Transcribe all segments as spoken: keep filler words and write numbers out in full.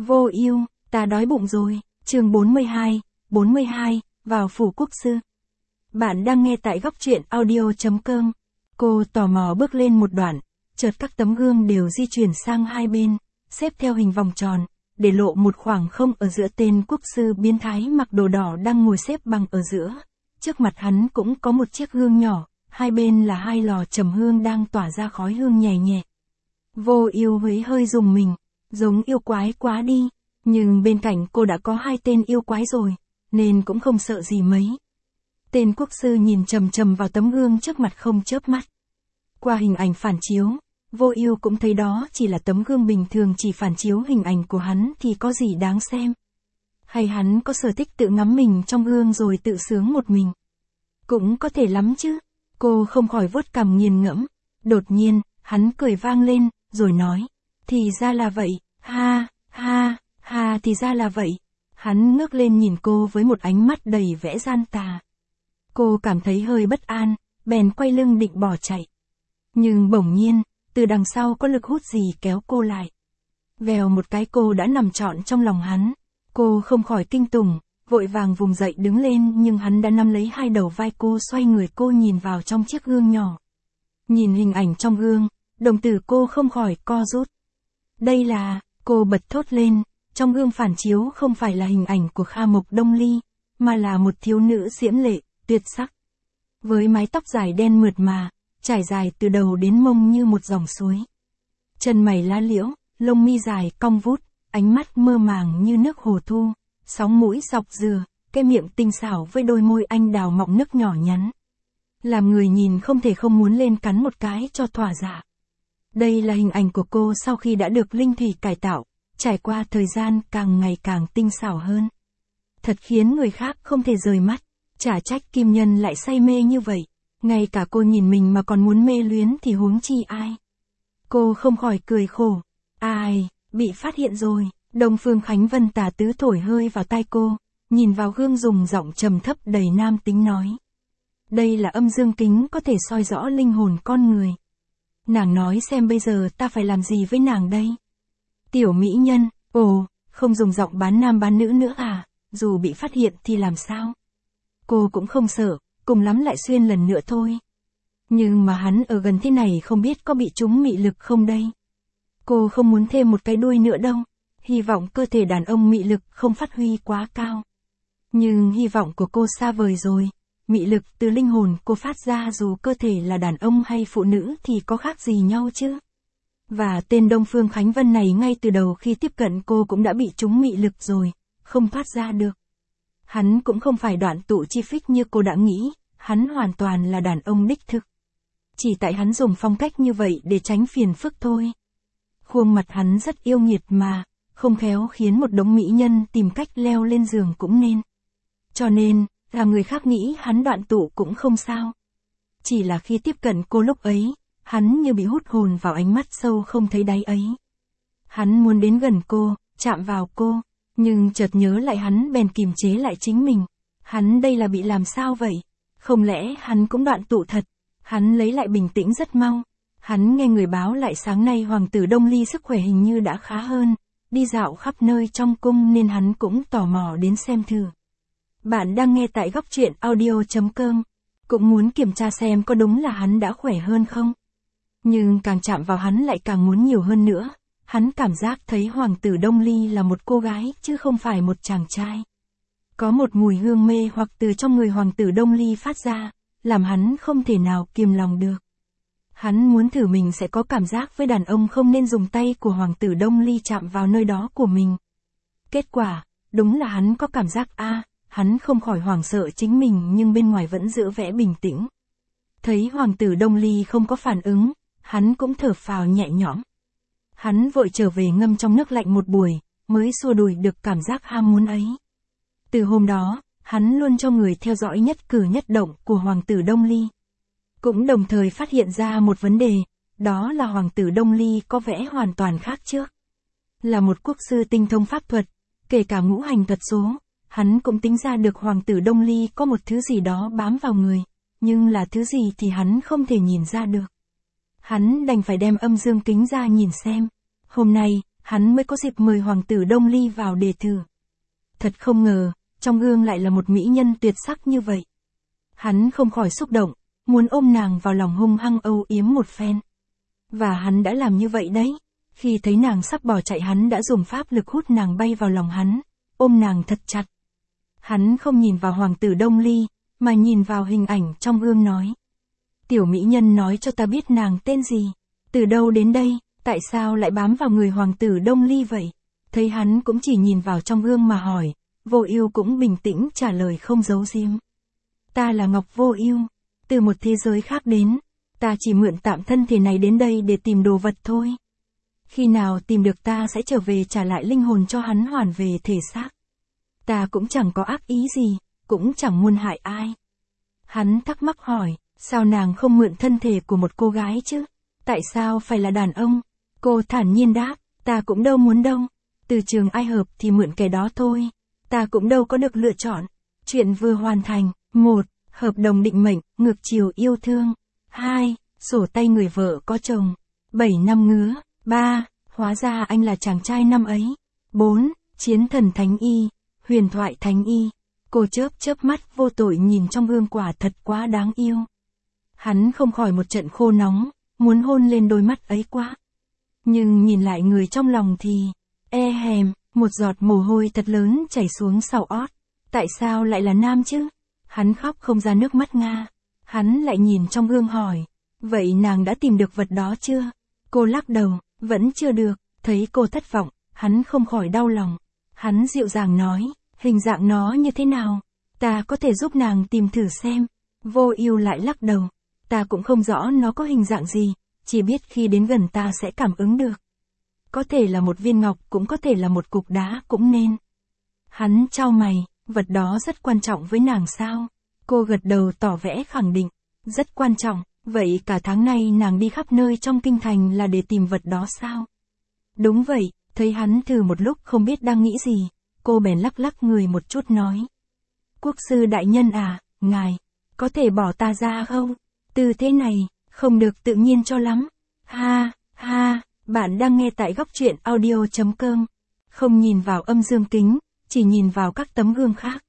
Vô ưu, ta đói bụng rồi. Chương bốn mươi hai, bốn mươi hai, vào phủ quốc sư. Bạn đang nghe tại góc truyện audio chấm com. Cô tò mò bước lên một đoạn, chợt các tấm gương đều di chuyển sang hai bên, xếp theo hình vòng tròn, để lộ một khoảng không ở giữa. Tên quốc sư biến thái mặc đồ đỏ đang ngồi xếp bằng ở giữa. Trước mặt hắn cũng có một chiếc gương nhỏ, hai bên là hai lò trầm hương đang tỏa ra khói hương nhẹ nhẹ. Vô ưu huế hơi rùng mình, giống yêu quái quá đi, nhưng bên cạnh cô đã có hai tên yêu quái rồi, nên cũng không sợ gì mấy. Tên quốc sư nhìn chằm chằm vào tấm gương trước mặt không chớp mắt. Qua hình ảnh phản chiếu, Vô ưu cũng thấy đó chỉ là tấm gương bình thường, chỉ phản chiếu hình ảnh của hắn thì có gì đáng xem. Hay hắn có sở thích tự ngắm mình trong gương rồi tự sướng một mình? Cũng có thể lắm chứ. Cô không khỏi vuốt cằm nghiền ngẫm. Đột nhiên, hắn cười vang lên, rồi nói. Thì ra là vậy, ha, ha, ha, thì ra là vậy. Hắn ngước lên nhìn cô với một ánh mắt đầy vẻ gian tà. Cô cảm thấy hơi bất an, bèn quay lưng định bỏ chạy. Nhưng bỗng nhiên, từ đằng sau có lực hút gì kéo cô lại. Vèo một cái cô đã nằm trọn trong lòng hắn. Cô không khỏi kinh tủng, vội vàng vùng dậy đứng lên, nhưng hắn đã nắm lấy hai đầu vai cô, xoay người cô nhìn vào trong chiếc gương nhỏ. Nhìn hình ảnh trong gương, đồng tử cô không khỏi co rút. Đây là, cô bật thốt lên, trong gương phản chiếu không phải là hình ảnh của Kha Mộc Đông Ly, mà là một thiếu nữ diễm lệ, tuyệt sắc. Với mái tóc dài đen mượt mà, trải dài từ đầu đến mông như một dòng suối. Chân mày lá liễu, lông mi dài cong vút, ánh mắt mơ màng như nước hồ thu, sóng mũi dọc dừa, cái miệng tinh xảo với đôi môi anh đào mọng nước nhỏ nhắn. Làm người nhìn không thể không muốn lên cắn một cái cho thỏa dạ. Đây là hình ảnh của cô sau khi đã được linh thủy cải tạo, trải qua thời gian càng ngày càng tinh xảo hơn. Thật khiến người khác không thể rời mắt, chả trách Kim Nhân lại say mê như vậy. Ngay cả cô nhìn mình mà còn muốn mê luyến thì huống chi ai. Cô không khỏi cười khổ. Ai, bị phát hiện rồi. Đông Phương Khánh Vân tà tứ thổi hơi vào tai cô, nhìn vào gương dùng giọng trầm thấp đầy nam tính nói. Đây là âm dương kính có thể soi rõ linh hồn con người. Nàng nói xem bây giờ ta phải làm gì với nàng đây? Tiểu mỹ nhân, ồ, không dùng giọng bán nam bán nữ nữa à, dù bị phát hiện thì làm sao? Cô cũng không sợ, cùng lắm lại xuyên lần nữa thôi. Nhưng mà hắn ở gần thế này không biết có bị trúng mị lực không đây? Cô không muốn thêm một cái đuôi nữa đâu. Hy vọng cơ thể đàn ông mị lực không phát huy quá cao. Nhưng hy vọng của cô xa vời rồi. Mị lực từ linh hồn cô phát ra, dù cơ thể là đàn ông hay phụ nữ thì có khác gì nhau chứ. Và tên Đông Phương Khánh Vân này ngay từ đầu khi tiếp cận cô cũng đã bị trúng mị lực rồi, không thoát ra được. Hắn cũng không phải đoạn tụ chi phích như cô đã nghĩ, hắn hoàn toàn là đàn ông đích thực. Chỉ tại hắn dùng phong cách như vậy để tránh phiền phức thôi. Khuôn mặt hắn rất yêu nghiệt mà, không khéo khiến một đống mỹ nhân tìm cách leo lên giường cũng nên. Cho nên, là người khác nghĩ hắn đoạn tụ cũng không sao. Chỉ là khi tiếp cận cô lúc ấy, hắn như bị hút hồn vào ánh mắt sâu không thấy đáy ấy. Hắn muốn đến gần cô, chạm vào cô, nhưng chợt nhớ lại hắn bèn kìm chế lại chính mình. Hắn đây là bị làm sao vậy? Không lẽ hắn cũng đoạn tụ thật? Hắn lấy lại bình tĩnh rất mau. Hắn nghe người báo lại sáng nay hoàng tử Đông Ly sức khỏe hình như đã khá hơn, đi dạo khắp nơi trong cung nên hắn cũng tò mò đến xem thử. Bạn đang nghe tại góc truyện audio chấm com, cũng muốn kiểm tra xem có đúng là hắn đã khỏe hơn không. Nhưng càng chạm vào hắn lại càng muốn nhiều hơn nữa. Hắn cảm giác thấy hoàng tử Đông Ly là một cô gái chứ không phải một chàng trai. Có một mùi hương mê hoặc từ trong người hoàng tử Đông Ly phát ra, làm hắn không thể nào kiềm lòng được. Hắn muốn thử mình sẽ có cảm giác với đàn ông không nên dùng tay của hoàng tử Đông Ly chạm vào nơi đó của mình. Kết quả, đúng là hắn có cảm giác a, à, hắn không khỏi hoảng sợ chính mình nhưng bên ngoài vẫn giữ vẻ bình tĩnh. Thấy hoàng tử Đông Ly không có phản ứng, hắn cũng thở phào nhẹ nhõm. Hắn vội trở về ngâm trong nước lạnh một buổi, mới xua đuổi được cảm giác ham muốn ấy. Từ hôm đó, hắn luôn cho người theo dõi nhất cử nhất động của hoàng tử Đông Ly. Cũng đồng thời phát hiện ra một vấn đề, đó là hoàng tử Đông Ly có vẻ hoàn toàn khác trước. Là một quốc sư tinh thông pháp thuật, kể cả ngũ hành thuật số, hắn cũng tính ra được hoàng tử Đông Ly có một thứ gì đó bám vào người, nhưng là thứ gì thì hắn không thể nhìn ra được. Hắn đành phải đem âm dương kính ra nhìn xem. Hôm nay, hắn mới có dịp mời hoàng tử Đông Ly vào để thử. Thật không ngờ, trong gương lại là một mỹ nhân tuyệt sắc như vậy. Hắn không khỏi xúc động, muốn ôm nàng vào lòng hung hăng âu yếm một phen. Và hắn đã làm như vậy đấy. Khi thấy nàng sắp bỏ chạy hắn đã dùng pháp lực hút nàng bay vào lòng hắn, ôm nàng thật chặt. Hắn không nhìn vào hoàng tử Đông Ly, mà nhìn vào hình ảnh trong gương nói. Tiểu mỹ nhân nói cho ta biết nàng tên gì, từ đâu đến đây, tại sao lại bám vào người hoàng tử Đông Ly vậy? Thấy hắn cũng chỉ nhìn vào trong gương mà hỏi, Vô Ưu cũng bình tĩnh trả lời không giấu giếm. Ta là Ngọc Vô Ưu, từ một thế giới khác đến, ta chỉ mượn tạm thân thể này đến đây để tìm đồ vật thôi. Khi nào tìm được ta sẽ trở về trả lại linh hồn cho hắn hoàn về thể xác. Ta cũng chẳng có ác ý gì, cũng chẳng muốn hại ai. Hắn thắc mắc hỏi, sao nàng không mượn thân thể của một cô gái chứ? Tại sao phải là đàn ông? Cô thản nhiên đáp, ta cũng đâu muốn đâu. Từ trường ai hợp thì mượn kẻ đó thôi. Ta cũng đâu có được lựa chọn. Chuyện vừa hoàn thành. một. Hợp đồng định mệnh, ngược chiều yêu thương. hai. Sổ tay người vợ có chồng. bảy năm ngứa. ba. Hóa ra anh là chàng trai năm ấy. bốn. Chiến thần thánh y. Huyền thoại thánh y. Cô chớp chớp mắt vô tội nhìn trong gương quả thật quá đáng yêu. Hắn không khỏi một trận khô nóng, muốn hôn lên đôi mắt ấy quá. Nhưng nhìn lại người trong lòng thì, e hèm, một giọt mồ hôi thật lớn chảy xuống sau ót. Tại sao lại là nam chứ? Hắn khóc không ra nước mắt nga. Hắn lại nhìn trong gương hỏi, vậy nàng đã tìm được vật đó chưa? Cô lắc đầu, vẫn chưa được. Thấy cô thất vọng, hắn không khỏi đau lòng. Hắn dịu dàng nói, hình dạng nó như thế nào? Ta có thể giúp nàng tìm thử xem. Vô Ưu lại lắc đầu, ta cũng không rõ nó có hình dạng gì, chỉ biết khi đến gần ta sẽ cảm ứng được. Có thể là một viên ngọc, cũng có thể là một cục đá cũng nên. Hắn chau mày, vật đó rất quan trọng với nàng sao? Cô gật đầu tỏ vẻ khẳng định, rất quan trọng, vậy cả tháng nay nàng đi khắp nơi trong kinh thành là để tìm vật đó sao? Đúng vậy, thấy hắn thử một lúc không biết đang nghĩ gì, cô bèn lắc lắc người một chút nói. Quốc sư đại nhân à, ngài, có thể bỏ ta ra không? Từ thế này, không được tự nhiên cho lắm. Ha, ha, bạn đang nghe tại góc truyện audio chấm com. Không nhìn vào âm dương kính, chỉ nhìn vào các tấm gương khác.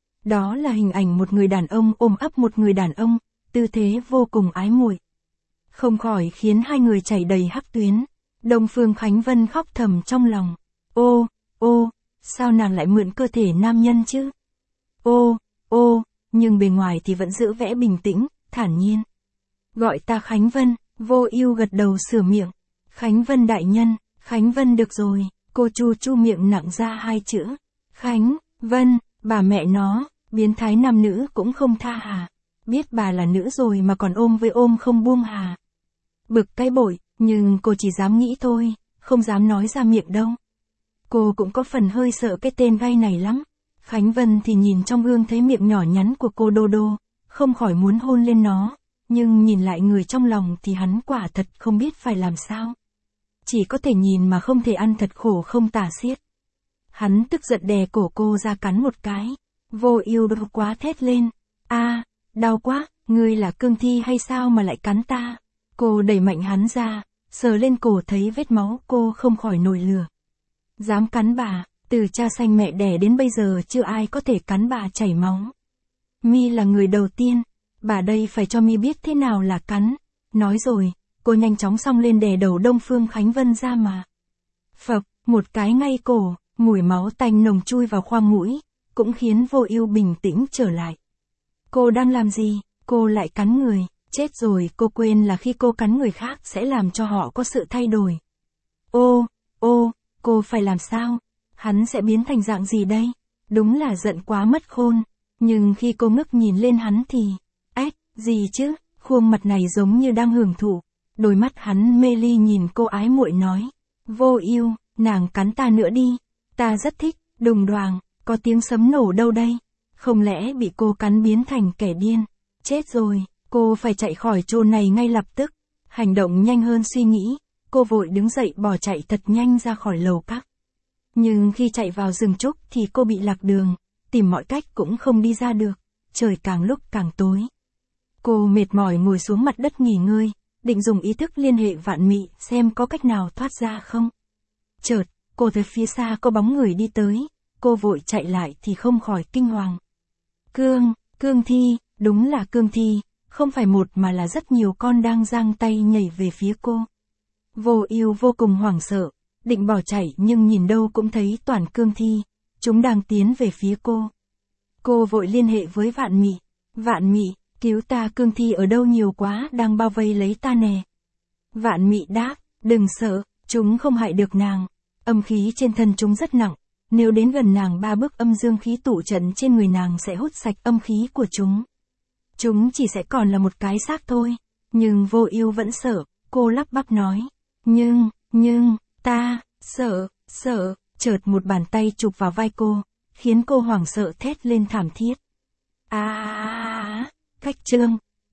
Đó là hình ảnh một người đàn ông ôm ấp một người đàn ông, tư thế vô cùng ái muội. Không khỏi khiến hai người chảy đầy hắc tuyến. Đông Phương Khánh Vân khóc thầm trong lòng. Ô, ô, sao nàng lại mượn cơ thể nam nhân chứ? Ô, ô, nhưng bề ngoài thì vẫn giữ vẻ bình tĩnh, thản nhiên. Gọi ta Khánh Vân, Vô Ưu gật đầu sửa miệng. Khánh Vân đại nhân, Khánh Vân được rồi, cô chu chu miệng nặng ra hai chữ. Khánh, Vân, bà mẹ nó, biến thái nam nữ cũng không tha hà. Biết bà là nữ rồi mà còn ôm với ôm không buông hà. Bực cái bội, nhưng cô chỉ dám nghĩ thôi, không dám nói ra miệng đâu. Cô cũng có phần hơi sợ cái tên gay này lắm. Khánh Vân thì nhìn trong gương thấy miệng nhỏ nhắn của cô đô đô, không khỏi muốn hôn lên nó, nhưng nhìn lại người trong lòng thì hắn quả thật không biết phải làm sao. Chỉ có thể nhìn mà không thể ăn, thật khổ không tả xiết. Hắn tức giận đè cổ cô ra cắn một cái. Vô Ưu đau quá thét lên. A, đau quá, ngươi là cương thi hay sao mà lại cắn ta? Cô đẩy mạnh hắn ra, sờ lên cổ thấy vết máu, cô không khỏi nổi lửa. Dám cắn bà, từ cha sanh mẹ đẻ đến bây giờ chưa ai có thể cắn bà chảy máu. Mi là người đầu tiên, bà đây phải cho Mi biết thế nào là cắn. Nói rồi, cô nhanh chóng xông lên đè đầu Đông Phương Khánh Vân ra mà. Phập, một cái ngay cổ, mùi máu tanh nồng chui vào khoang mũi, cũng khiến Vô Ưu bình tĩnh trở lại. Cô đang làm gì? Cô lại cắn người. Chết rồi, cô quên là khi cô cắn người khác sẽ làm cho họ có sự thay đổi. Ô, ô, cô phải làm sao? Hắn sẽ biến thành dạng gì đây? Đúng là giận quá mất khôn. Nhưng khi cô ngước nhìn lên hắn thì... Ếch, gì chứ? Khuôn mặt này giống như đang hưởng thụ. Đôi mắt hắn mê ly nhìn cô ái muội nói. Vô Ưu, nàng cắn ta nữa đi. Ta rất thích. Đùng đoàng, có tiếng sấm nổ đâu đây? Không lẽ bị cô cắn biến thành kẻ điên? Chết rồi. Cô phải chạy khỏi chỗ này ngay lập tức. Hành động nhanh hơn suy nghĩ, cô vội đứng dậy bỏ chạy thật nhanh ra khỏi lầu các. Nhưng khi chạy vào rừng trúc thì cô bị lạc đường, tìm mọi cách cũng không đi ra được, trời càng lúc càng tối. Cô mệt mỏi ngồi xuống mặt đất nghỉ ngơi, định dùng ý thức liên hệ vạn mị xem có cách nào thoát ra không. Chợt, cô thấy phía xa có bóng người đi tới, cô vội chạy lại thì không khỏi kinh hoàng. Cương, Cương Thi, đúng là Cương Thi, không phải một mà là rất nhiều con đang giang tay nhảy về phía cô. Vô Ưu vô cùng hoảng sợ, định bỏ chạy nhưng nhìn đâu cũng thấy toàn cương thi, chúng đang tiến về phía cô. Cô vội liên hệ với Vạn Mị, Vạn Mị, cứu ta, cương thi ở đâu nhiều quá đang bao vây lấy ta nè. Vạn Mị đáp, đừng sợ, chúng không hại được nàng, âm khí trên thân chúng rất nặng, nếu đến gần nàng ba bước âm dương khí tụ trận trên người nàng sẽ hút sạch âm khí của chúng. Chúng chỉ sẽ còn là một cái xác thôi, nhưng Vô Ưu vẫn sợ, cô lắp bắp nói, nhưng, nhưng, ta, sợ, sợ, chợt một bàn tay chụp vào vai cô, khiến cô hoảng sợ thét lên thảm thiết. À, Khách Trương,